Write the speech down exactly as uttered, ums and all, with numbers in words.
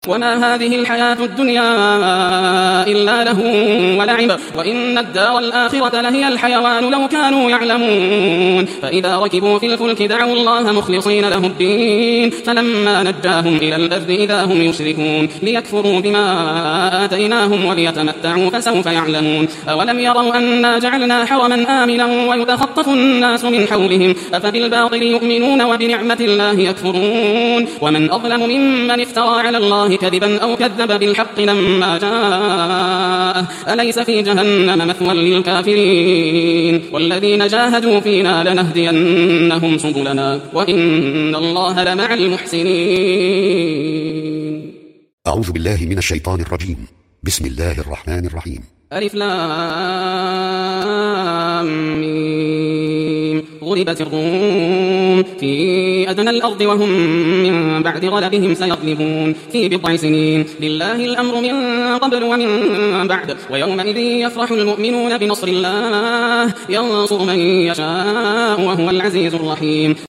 وما هذه الحياة الدنيا إلا له ولعب وإن الدار الآخرة لهي الحيوان لو كانوا يعلمون فإذا ركبوا في الفلك دعوا الله مخلصين له الدين فلما نجاهم إلى البر إذا هم يشركون ليكفروا بما آتيناهم وليتمتعوا فسوف يعلمون أولم يروا أنا جعلنا حرما آمنا ويتخطف الناس من حولهم أفبالباطل يؤمنون وبنعمة الله يكفرون ومن أظلم ممن افترى على الله كذبا أو كذب بالحق لما جاءه أليس في جهنم مثوى للكافرين والذين جاهدوا فينا لنهدينهم سبلنا وإن الله لمع المحسنين. أعوذ بالله من الشيطان الرجيم. بسم الله الرحمن الرحيم. ألف لام ميم. غلبت الروم في أدنى الأرض وهم من بعد غلبهم سيغلبون في بضع سنين لله الأمر من قبل ومن بعد ويومئذ يفرح المؤمنون بنصر الله ينصر من يشاء وهو العزيز الرحيم.